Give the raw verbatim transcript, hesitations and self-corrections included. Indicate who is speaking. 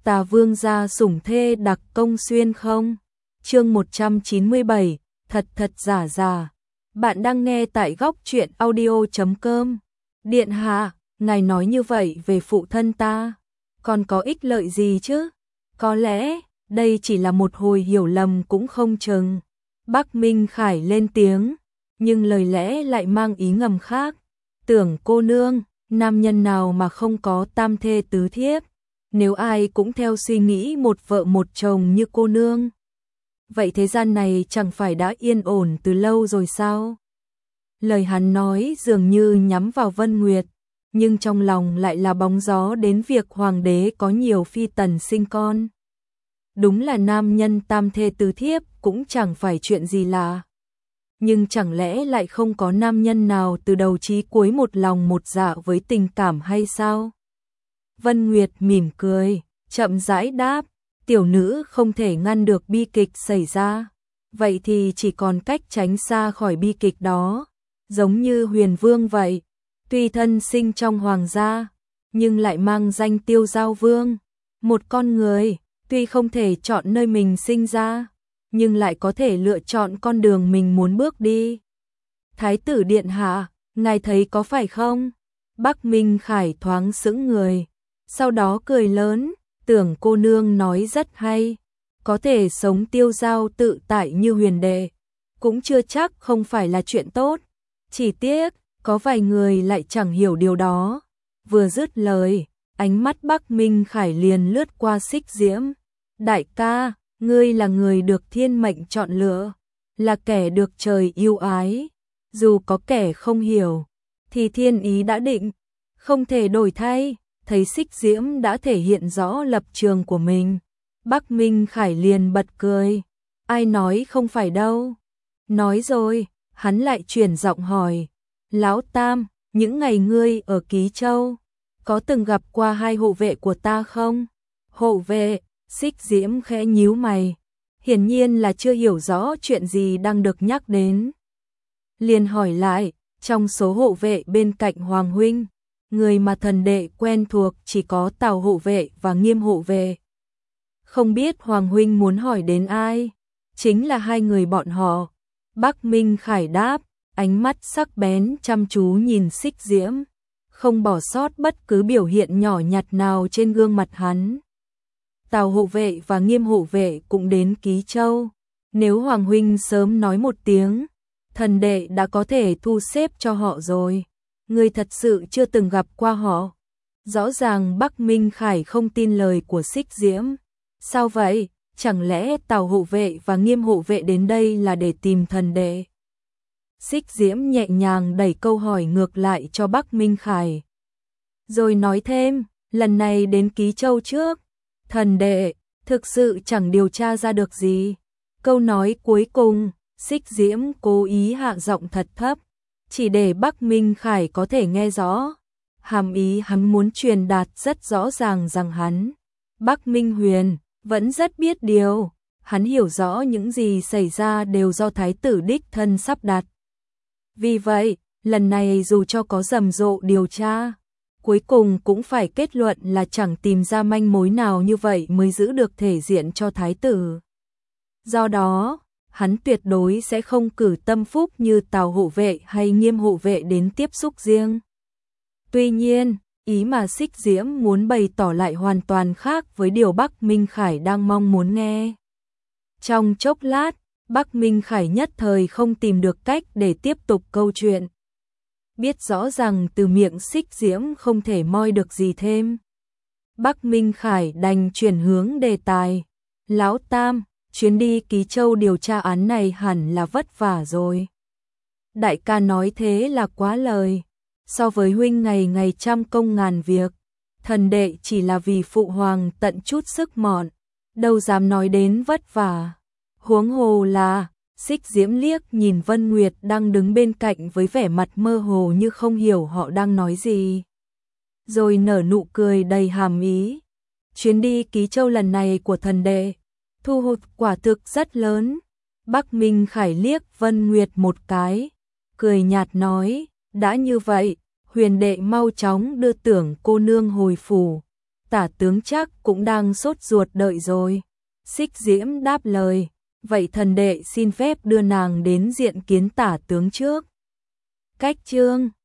Speaker 1: Tà vương gia sủng thê đặc công xuyên không? Chương một trăm chín mươi bảy, thật thật giả giả. Bạn đang nghe tại góc truyện audio chấm com. Điện hạ, ngài nói như vậy về phụ thân ta, còn có ích lợi gì chứ? Có lẽ, đây chỉ là một hồi hiểu lầm cũng không chừng. Bắc Minh Khải lên tiếng, nhưng lời lẽ lại mang ý ngầm khác. Tưởng cô nương, nam nhân nào mà không có tam thê tứ thiếp? Nếu ai cũng theo suy nghĩ một vợ một chồng như cô nương, vậy thế gian này chẳng phải đã yên ổn từ lâu rồi sao? Lời hắn nói dường như nhắm vào Vân Nguyệt, nhưng trong lòng lại là bóng gió đến việc hoàng đế có nhiều phi tần sinh con. Đúng là nam nhân tam thê tứ thiếp cũng chẳng phải chuyện gì lạ. Nhưng chẳng lẽ lại không có nam nhân nào từ đầu chí cuối một lòng một dạ với tình cảm hay sao? Vân Nguyệt mỉm cười, chậm rãi đáp, tiểu nữ không thể ngăn được bi kịch xảy ra, vậy thì chỉ còn cách tránh xa khỏi bi kịch đó, giống như Huyền Vương vậy, tuy thân sinh trong hoàng gia, nhưng lại mang danh Tiêu Giao Vương, một con người, tuy không thể chọn nơi mình sinh ra, nhưng lại có thể lựa chọn con đường mình muốn bước đi. Thái tử điện hạ, ngài thấy có phải không? Bắc Minh Khải thoáng sững người, sau đó cười lớn, tưởng cô nương nói rất hay, có thể sống tiêu dao tự tại như huyền đệ, cũng chưa chắc không phải là chuyện tốt, chỉ tiếc, có vài người lại chẳng hiểu điều đó. Vừa dứt lời, ánh mắt Bắc Minh Khải liền lướt qua Xích Diễm. Đại ca, ngươi là người được thiên mệnh chọn lựa, là kẻ được trời yêu ái, dù có kẻ không hiểu, thì thiên ý đã định, không thể đổi thay. Thấy Xích Diễm đã thể hiện rõ lập trường của mình, Bắc Minh Khải liền bật cười, ai nói không phải đâu. Nói rồi, hắn lại chuyển giọng hỏi, Lão Tam, những ngày ngươi ở Ký Châu, có từng gặp qua hai hộ vệ của ta không? Hộ vệ? Xích Diễm khẽ nhíu mày, hiển nhiên là chưa hiểu rõ chuyện gì đang được nhắc đến. Liền hỏi lại, trong số hộ vệ bên cạnh Hoàng huynh, người mà thần đệ quen thuộc chỉ có Tào hộ vệ và Nghiêm hộ vệ. Không biết Hoàng huynh muốn hỏi đến ai? Chính là hai người bọn họ. Bắc Minh Khải đáp, ánh mắt sắc bén chăm chú nhìn Xích Diễm, không bỏ sót bất cứ biểu hiện nhỏ nhặt nào trên gương mặt hắn. Tào hộ vệ và Nghiêm hộ vệ cũng đến Ký Châu. Nếu Hoàng huynh sớm nói một tiếng, thần đệ đã có thể thu xếp cho họ rồi. Người thật sự chưa từng gặp qua họ. Rõ ràng Bắc Minh Khải không tin lời của Xích Diễm. Sao vậy? Chẳng lẽ Tào hộ vệ và Nghiêm hộ vệ đến đây là để tìm thần đệ? Xích Diễm nhẹ nhàng đẩy câu hỏi ngược lại cho Bắc Minh Khải. Rồi nói thêm, lần này đến Ký Châu trước, thần đệ thực sự chẳng điều tra ra được gì. Câu nói cuối cùng, Xích Diễm cố ý hạ giọng thật thấp, chỉ để Bắc Minh Khải có thể nghe rõ. Hàm ý hắn muốn truyền đạt rất rõ ràng rằng hắn, Bắc Minh Huyền, vẫn rất biết điều. Hắn hiểu rõ những gì xảy ra đều do thái tử đích thân sắp đặt. Vì vậy, lần này dù cho có rầm rộ điều tra, cuối cùng cũng phải kết luận là chẳng tìm ra manh mối nào, như vậy mới giữ được thể diện cho thái tử. Do đó, hắn tuyệt đối sẽ không cử tâm phúc như Tào hộ vệ hay Nghiêm hộ vệ đến tiếp xúc riêng. Tuy nhiên, ý mà Xích Diễm muốn bày tỏ lại hoàn toàn khác với điều Bắc Minh Khải đang mong muốn nghe. Trong chốc lát, Bắc Minh Khải nhất thời không tìm được cách để tiếp tục câu chuyện. Biết rõ rằng từ miệng Xích Diễm không thể moi được gì thêm, Bắc Minh Khải đành chuyển hướng đề tài. Lão Tam, chuyến đi Ký Châu điều tra án này hẳn là vất vả rồi. Đại ca nói thế là quá lời. So với huynh ngày ngày trăm công ngàn việc, thần đệ chỉ là vì phụ hoàng tận chút sức mọn, đâu dám nói đến vất vả. Huống hồ là, Xích Diễm liếc nhìn Vân Nguyệt đang đứng bên cạnh với vẻ mặt mơ hồ như không hiểu họ đang nói gì, rồi nở nụ cười đầy hàm ý. Chuyến đi Ký Châu lần này của thần đệ, thu hoạch quả thực rất lớn. Bắc Minh Khải liếc Vân Nguyệt một cái, cười nhạt nói, đã như vậy, huyền đệ mau chóng đưa tưởng cô nương hồi phủ, tả tướng chắc cũng đang sốt ruột đợi rồi. Xích Diễm đáp lời, vậy thần đệ xin phép đưa nàng đến diện kiến tả tướng trước. Cách chương